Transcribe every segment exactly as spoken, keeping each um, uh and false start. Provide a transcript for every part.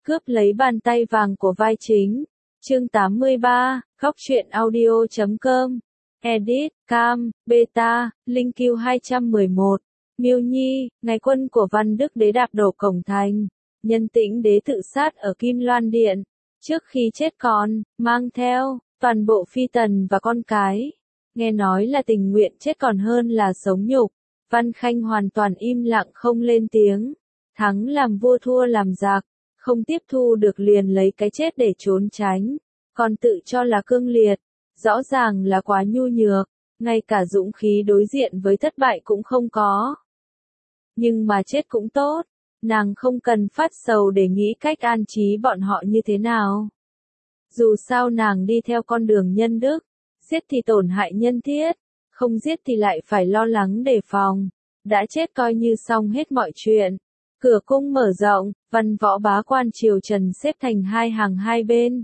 Cướp lấy bàn tay vàng của vai chính. Chương tám mươi ba, góc truyện audio chấm com. Edit, Cam, Beta, Linh Q hai trăm mười một. Miêu Nhi, ngày quân của Văn Đức Đế đạp đổ cổng thành. Nhân Tĩnh Đế tự sát ở Kim Loan Điện. Trước khi chết còn, mang theo, toàn bộ phi tần và con cái. Nghe nói là tình nguyện chết còn hơn là sống nhục. Văn Khanh hoàn toàn im lặng không lên tiếng. Thắng làm vua thua làm giặc. Không tiếp thu được liền lấy cái chết để trốn tránh. Còn tự cho là cương liệt. Rõ ràng là quá nhu nhược. Ngay cả dũng khí đối diện với thất bại cũng không có. Nhưng mà chết cũng tốt. Nàng không cần phát sầu để nghĩ cách an trí bọn họ như thế nào. Dù sao nàng đi theo con đường nhân đức. Giết thì tổn hại nhân thiết. Không giết thì lại phải lo lắng đề phòng. Đã chết coi như xong hết mọi chuyện. Cửa cung mở rộng, văn võ bá quan triều Trần xếp thành hai hàng hai bên.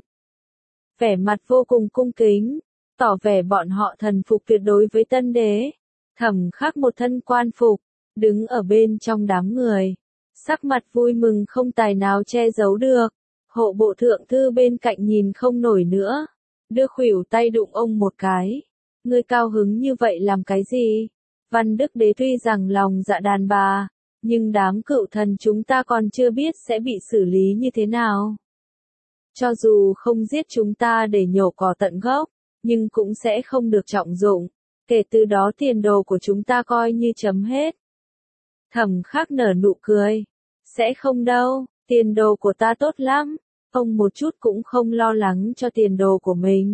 Vẻ mặt vô cùng cung kính, tỏ vẻ bọn họ thần phục tuyệt đối với tân đế. Thẩm Khắc một thân quan phục, đứng ở bên trong đám người. Sắc mặt vui mừng không tài nào che giấu được. Hộ bộ thượng thư bên cạnh nhìn không nổi nữa. Đưa khuỷu tay đụng ông một cái. Ngươi cao hứng như vậy làm cái gì? Văn Đức Đế tuy rằng lòng dạ đàn bà. Nhưng đám cựu thần chúng ta còn chưa biết sẽ bị xử lý như thế nào. Cho dù không giết chúng ta để nhổ cỏ tận gốc, nhưng cũng sẽ không được trọng dụng. Kể từ đó tiền đồ của chúng ta coi như chấm hết. Thẩm Khắc nở nụ cười. Sẽ không đâu, tiền đồ của ta tốt lắm. Ông một chút cũng không lo lắng cho tiền đồ của mình.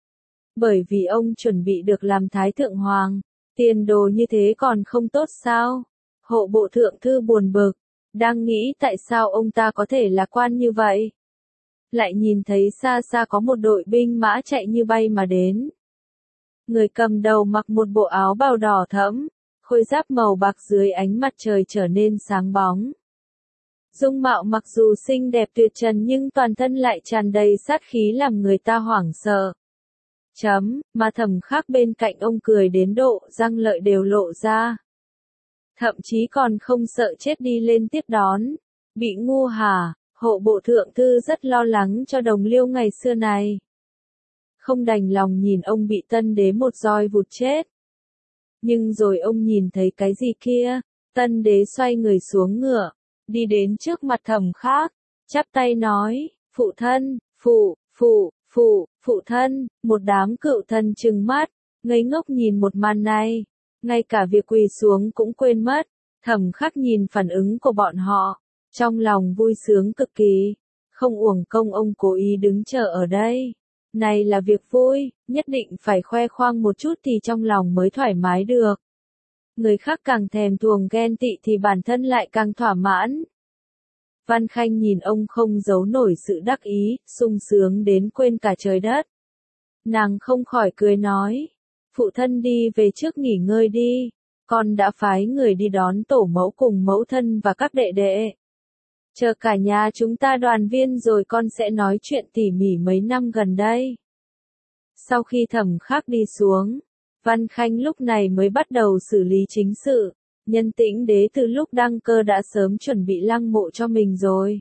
Bởi vì ông chuẩn bị được làm Thái Thượng Hoàng. Tiền đồ như thế còn không tốt sao? Hộ bộ thượng thư buồn bực, đang nghĩ tại sao ông ta có thể lạc quan như vậy. Lại nhìn thấy xa xa có một đội binh mã chạy như bay mà đến. Người cầm đầu mặc một bộ áo bào đỏ thẫm, khôi giáp màu bạc dưới ánh mặt trời trở nên sáng bóng. Dung mạo mặc dù xinh đẹp tuyệt trần nhưng toàn thân lại tràn đầy sát khí làm người ta hoảng sợ. Chấm, mà Thẩm Khắc bên cạnh ông cười đến độ răng lợi đều lộ ra. Thậm chí còn không sợ chết đi lên tiếp đón. Bị ngu hả? Hộ bộ thượng thư rất lo lắng cho đồng liêu ngày xưa này. Không đành lòng nhìn ông bị tân đế một roi vụt chết. Nhưng rồi ông nhìn thấy cái gì kia? Tân đế xoay người xuống ngựa, đi đến trước mặt Thẩm Khắc, chắp tay nói, phụ thân, phụ, phụ, phụ, phụ thân. Một đám cựu thần trừng mắt, ngây ngốc nhìn một màn này. Ngay cả việc quỳ xuống cũng quên mất. Thẩm Khắc nhìn phản ứng của bọn họ, trong lòng vui sướng cực kỳ. Không uổng công ông cố ý đứng chờ ở đây. Này là việc vui, nhất định phải khoe khoang một chút thì trong lòng mới thoải mái được. Người khác càng thèm thuồng ghen tị thì bản thân lại càng thỏa mãn. Văn Khanh nhìn ông không giấu nổi sự đắc ý, sung sướng đến quên cả trời đất. Nàng không khỏi cười nói. Phụ thân đi về trước nghỉ ngơi đi, con đã phái người đi đón tổ mẫu cùng mẫu thân và các đệ đệ. Chờ cả nhà chúng ta đoàn viên rồi con sẽ nói chuyện tỉ mỉ mấy năm gần đây. Sau khi Thẩm Khắc đi xuống, Văn Khanh lúc này mới bắt đầu xử lý chính sự. Nhân Tĩnh Đế từ lúc đăng cơ đã sớm chuẩn bị lăng mộ cho mình rồi.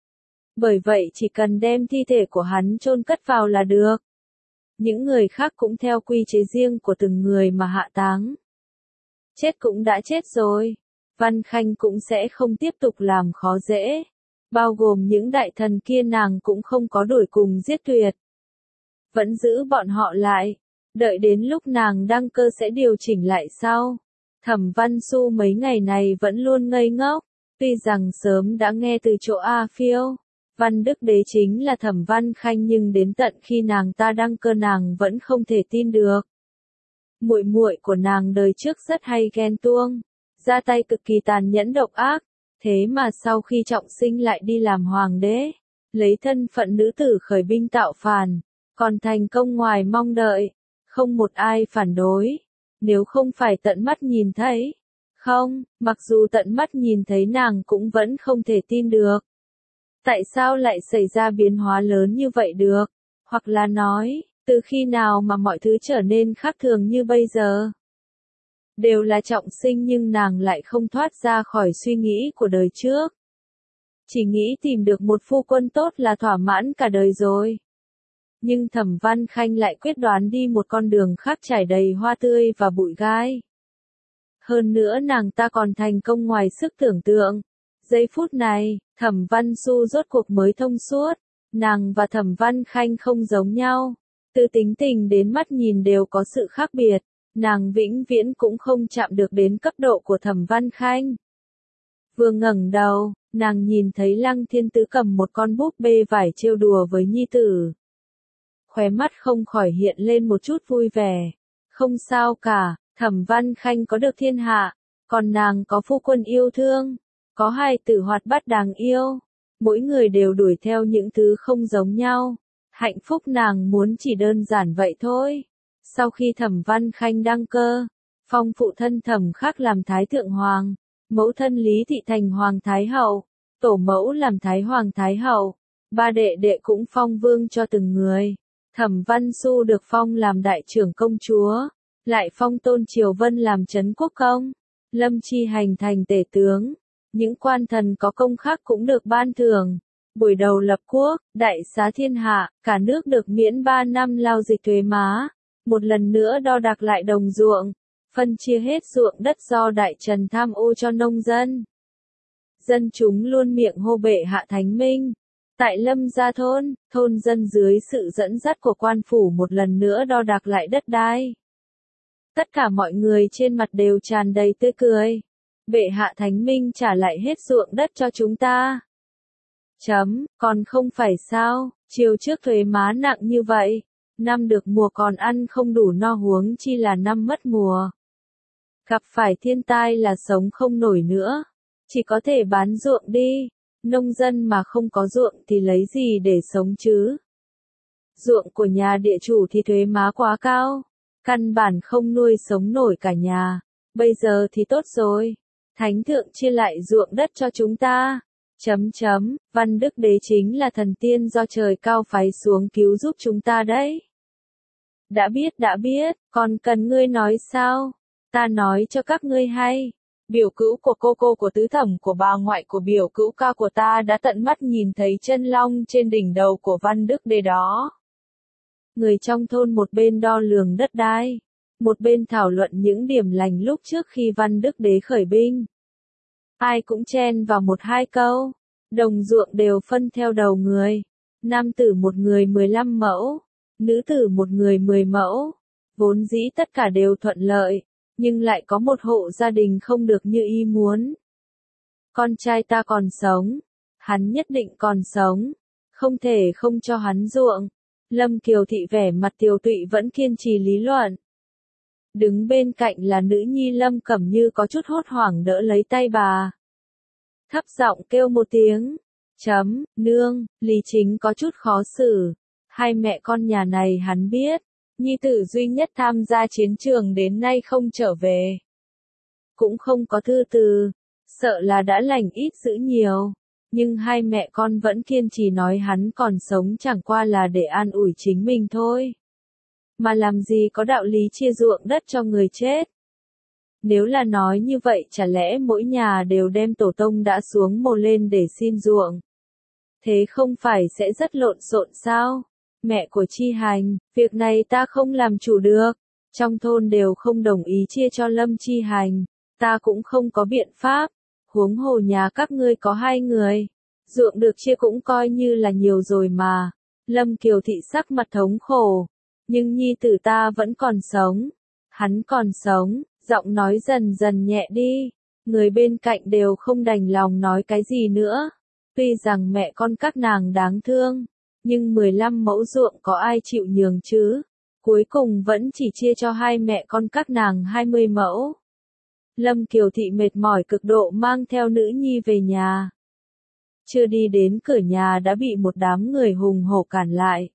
Bởi vậy chỉ cần đem thi thể của hắn chôn cất vào là được. Những người khác cũng theo quy chế riêng của từng người mà hạ táng. Chết cũng đã chết rồi. Văn Khanh cũng sẽ không tiếp tục làm khó dễ. Bao gồm những đại thần kia nàng cũng không có đuổi cùng giết tuyệt. Vẫn giữ bọn họ lại. Đợi đến lúc nàng đăng cơ sẽ điều chỉnh lại sau. Thẩm Văn Xu mấy ngày này vẫn luôn ngây ngốc. Tuy rằng sớm đã nghe từ chỗ A Phiêu. Văn Đức Đế chính là Thẩm Văn Khanh nhưng đến tận khi nàng ta đăng cơ nàng vẫn không thể tin được. Muội muội của nàng đời trước rất hay ghen tuông, ra tay cực kỳ tàn nhẫn độc ác, thế mà sau khi trọng sinh lại đi làm hoàng đế, lấy thân phận nữ tử khởi binh tạo phản, còn thành công ngoài mong đợi, không một ai phản đối, nếu không phải tận mắt nhìn thấy. Không, mặc dù tận mắt nhìn thấy nàng cũng vẫn không thể tin được. Tại sao lại xảy ra biến hóa lớn như vậy được? Hoặc là nói, từ khi nào mà mọi thứ trở nên khác thường như bây giờ? Đều là trọng sinh nhưng nàng lại không thoát ra khỏi suy nghĩ của đời trước. chỉ nghĩ tìm được một phu quân tốt là thỏa mãn cả đời rồi. Nhưng Thẩm Văn Khanh lại quyết đoán đi một con đường khác trải đầy hoa tươi và bụi gai. Hơn nữa nàng ta còn thành công ngoài sức tưởng tượng. Giây phút này, Thẩm Văn Xu rốt cuộc mới thông suốt. Nàng và Thẩm Văn Khanh không giống nhau. Từ tính tình đến mắt nhìn đều có sự khác biệt. Nàng vĩnh viễn cũng không chạm được đến cấp độ của Thẩm Văn Khanh. Vừa ngẩng đầu, nàng nhìn thấy Lăng Thiên Tứ cầm một con búp bê vải trêu đùa với nhi tử. Khóe mắt không khỏi hiện lên một chút vui vẻ. Không sao cả, Thẩm Văn Khanh có được thiên hạ, còn nàng có phu quân yêu thương, có hai tử hoạt bát đáng yêu. Mỗi người đều đuổi theo những thứ không giống nhau. Hạnh phúc nàng muốn chỉ đơn giản vậy thôi. Sau khi Thẩm Văn Khanh đăng cơ, phong phụ thân Thẩm Khắc làm Thái Thượng Hoàng, mẫu thân Lý Thị thành Hoàng Thái Hậu, tổ mẫu làm Thái Hoàng Thái Hậu, ba đệ đệ cũng phong vương cho từng người. Thẩm Văn Xu được phong làm đại trưởng công chúa, lại phong Tôn Triều Vân làm trấn quốc công, Lâm Chi Hành thành tể tướng. Những quan thần có công khác cũng được ban thưởng. Buổi đầu lập quốc, đại xá thiên hạ, cả nước được miễn ba năm lao dịch thuế má. Một lần nữa đo đạc lại đồng ruộng, phân chia hết ruộng đất do đại trần tham ô cho nông dân. Dân chúng luôn miệng hô bệ hạ thánh minh. Tại Lâm Gia thôn, thôn dân dưới sự dẫn dắt của quan phủ một lần nữa đo đạc lại đất đai. Tất cả mọi người trên mặt đều tràn đầy tươi cười. Bệ hạ thánh minh trả lại hết ruộng đất cho chúng ta. Chấm, còn không phải sao, chiều trước thuế má nặng như vậy. Năm được mùa còn ăn không đủ no huống chi là năm mất mùa. Gặp phải thiên tai là sống không nổi nữa. Chỉ có thể bán ruộng đi. Nông dân mà không có ruộng thì lấy gì để sống chứ? Ruộng của nhà địa chủ thì thuế má quá cao. Căn bản không nuôi sống nổi cả nhà. Bây giờ thì tốt rồi. Thánh thượng chia lại ruộng đất cho chúng ta. Chấm chấm, Văn Đức Đế chính là thần tiên do trời cao phái xuống cứu giúp chúng ta đấy. Đã biết đã biết, còn cần ngươi nói sao? Ta nói cho các ngươi hay. Biểu cữu của cô cô của tứ thẩm của bà ngoại của biểu cữu ca của ta đã tận mắt nhìn thấy chân long trên đỉnh đầu của Văn Đức Đế đó. Người trong thôn một bên đo lường đất đai, một bên thảo luận những điểm lành lúc trước khi Văn Đức Đế khởi binh. Ai cũng chen vào một hai câu. Đồng ruộng đều phân theo đầu người. Nam tử một người mười lăm mẫu, nữ tử một người mười mẫu. Vốn dĩ tất cả đều thuận lợi, nhưng lại có một hộ gia đình không được như ý muốn. Con trai ta còn sống, hắn nhất định còn sống, không thể không cho hắn ruộng. Lâm Kiều Thị vẻ mặt tiều tụy vẫn kiên trì lý luận. Đứng bên cạnh là nữ nhi Lâm Cẩm Như có chút hốt hoảng đỡ lấy tay bà. Thấp giọng kêu một tiếng. Chấm, nương, Lý Chính có chút khó xử. Hai mẹ con nhà này hắn biết. Nhi tử duy nhất tham gia chiến trường đến nay không trở về. Cũng không có thư từ. Sợ là đã lành ít dữ nhiều. Nhưng hai mẹ con vẫn kiên trì nói hắn còn sống chẳng qua là để an ủi chính mình thôi. Mà làm gì có đạo lý chia ruộng đất cho người chết. Nếu là nói như vậy chả lẽ mỗi nhà đều đem tổ tông đã xuống mồ lên để xin ruộng. Thế không phải sẽ rất lộn xộn sao? Mẹ của Chi Hành, việc này ta không làm chủ được. Trong thôn đều không đồng ý chia cho Lâm Chi Hành. Ta cũng không có biện pháp. Huống hồ nhà các ngươi có hai người. Ruộng được chia cũng coi như là nhiều rồi mà. Lâm Kiều Thị sắc mặt thống khổ. Nhưng nhi tử ta vẫn còn sống. Hắn còn sống, giọng nói dần dần nhẹ đi. Người bên cạnh đều không đành lòng nói cái gì nữa. Tuy rằng mẹ con các nàng đáng thương, nhưng mười lăm mẫu ruộng có ai chịu nhường chứ? Cuối cùng vẫn chỉ chia cho hai mẹ con các nàng hai mươi mẫu. Lâm Kiều Thị mệt mỏi cực độ mang theo nữ nhi về nhà. Chưa đi đến cửa nhà đã bị một đám người hùng hổ cản lại.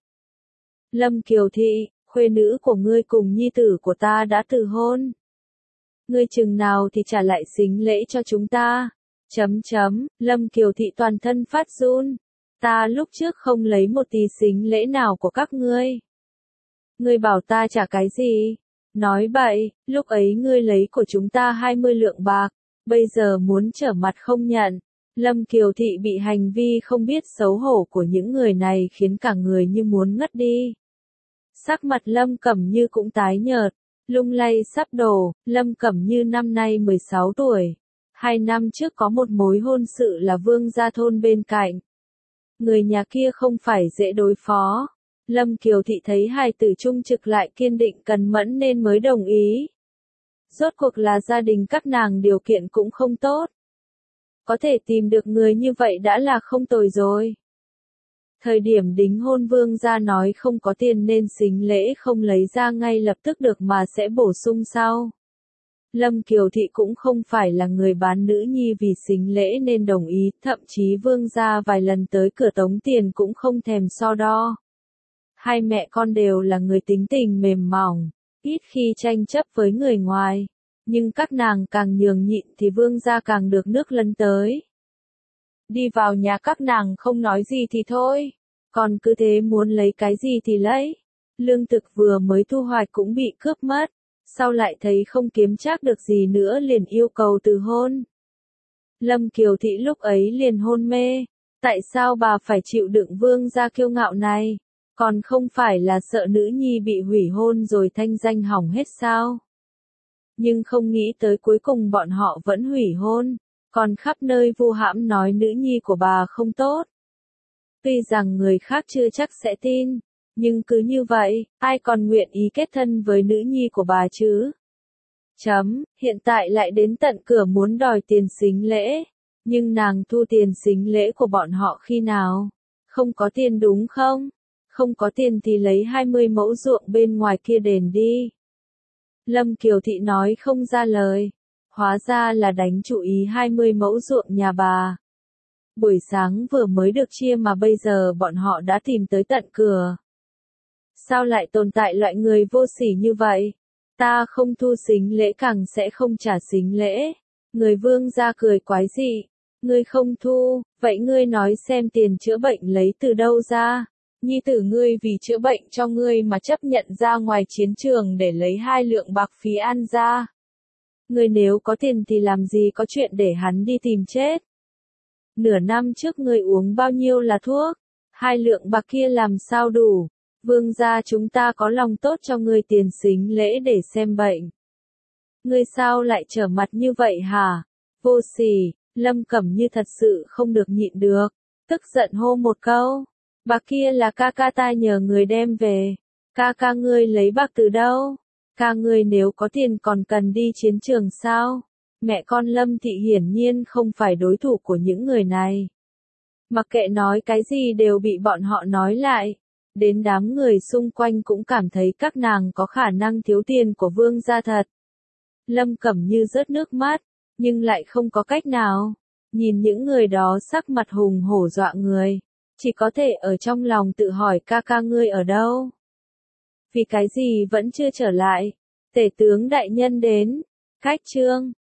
Lâm Kiều Thị, khuê nữ của ngươi cùng nhi tử của ta đã từ hôn. Ngươi chừng nào thì trả lại sính lễ cho chúng ta. Chấm chấm, Lâm Kiều Thị toàn thân phát run. Ta lúc trước không lấy một tí sính lễ nào của các ngươi. Ngươi bảo ta trả cái gì? Nói bậy, lúc ấy ngươi lấy của chúng ta hai mươi lượng bạc, bây giờ muốn trở mặt không nhận. Lâm Kiều Thị bị hành vi không biết xấu hổ của những người này khiến cả người như muốn ngất đi. Sắc mặt Lâm Cẩm Như cũng tái nhợt, lung lay sắp đổ. Lâm Cẩm Như năm nay mười sáu tuổi. Hai năm trước có một mối hôn sự là Vương gia thôn bên cạnh. Người nhà kia không phải dễ đối phó. Lâm Kiều Thị thấy hài tử trung trực lại kiên định cần mẫn nên mới đồng ý. Rốt cuộc là gia đình các nàng điều kiện cũng không tốt. Có thể tìm được người như vậy đã là không tồi rồi. Thời điểm đính hôn Vương gia nói không có tiền nên sính lễ không lấy ra ngay lập tức được mà sẽ bổ sung sau. Lâm Kiều Thị cũng không phải là người bán nữ nhi vì sính lễ nên đồng ý, thậm chí Vương gia vài lần tới cửa tống tiền cũng không thèm so đo. Hai mẹ con đều là người tính tình mềm mỏng, ít khi tranh chấp với người ngoài, nhưng các nàng càng nhường nhịn thì Vương gia càng được nước lấn tới. Đi vào nhà các nàng không nói gì thì thôi, còn cứ thế muốn lấy cái gì thì lấy. Lương thực vừa mới thu hoạch cũng bị cướp mất, sau lại thấy không kiếm trác được gì nữa liền yêu cầu từ hôn. Lâm Kiều Thị lúc ấy liền hôn mê, tại sao bà phải chịu đựng Vương gia kiêu ngạo này, còn không phải là sợ nữ nhi bị hủy hôn rồi thanh danh hỏng hết sao? Nhưng không nghĩ tới cuối cùng bọn họ vẫn hủy hôn, còn khắp nơi vu hãm nói nữ nhi của bà không tốt. Tuy rằng người khác chưa chắc sẽ tin, nhưng cứ như vậy, ai còn nguyện ý kết thân với nữ nhi của bà chứ? Chấm, hiện tại lại đến tận cửa muốn đòi tiền sính lễ, nhưng nàng thu tiền sính lễ của bọn họ khi nào? Không có tiền đúng không? Không có tiền thì lấy hai mươi mẫu ruộng bên ngoài kia đền đi. Lâm Kiều Thị nói không ra lời, hóa ra là đánh chủ ý hai mươi mẫu ruộng nhà bà. Buổi sáng vừa mới được chia mà bây giờ bọn họ đã tìm tới tận cửa. Sao lại tồn tại loại người vô sỉ như vậy? Ta không thu sính lễ càng sẽ không trả sính lễ. Người Vương gia cười quái dị. Ngươi không thu, vậy ngươi nói xem tiền chữa bệnh lấy từ đâu ra? Nhi tử ngươi vì chữa bệnh cho ngươi mà chấp nhận ra ngoài chiến trường để lấy hai lượng bạc phí ăn ra. Ngươi nếu có tiền thì làm gì có chuyện để hắn đi tìm chết. Nửa năm trước ngươi uống bao nhiêu là thuốc, hai lượng bạc kia làm sao đủ. Vương gia chúng ta có lòng tốt cho ngươi tiền sính lễ để xem bệnh. Ngươi sao lại trở mặt như vậy hả? Vô sỉ. Lâm Cẩm Như thật sự không được nhịn được, tức giận hô một câu. Bạc kia là ca ca ta nhờ người đem về. Ca ca ngươi lấy bạc từ đâu? Ca ngươi nếu có tiền còn cần đi chiến trường sao? Mẹ con Lâm Thị hiển nhiên không phải đối thủ của những người này. Mặc kệ nói cái gì đều bị bọn họ nói lại. Đến đám người xung quanh cũng cảm thấy các nàng có khả năng thiếu tiền của Vương gia thật. Lâm Cẩm Như rớt nước mắt, nhưng lại không có cách nào. Nhìn những người đó sắc mặt hùng hổ dọa người, chỉ có thể ở trong lòng tự hỏi ca ca ngươi ở đâu? Vì cái gì vẫn chưa trở lại? Tể tướng đại nhân đến. Khách trương.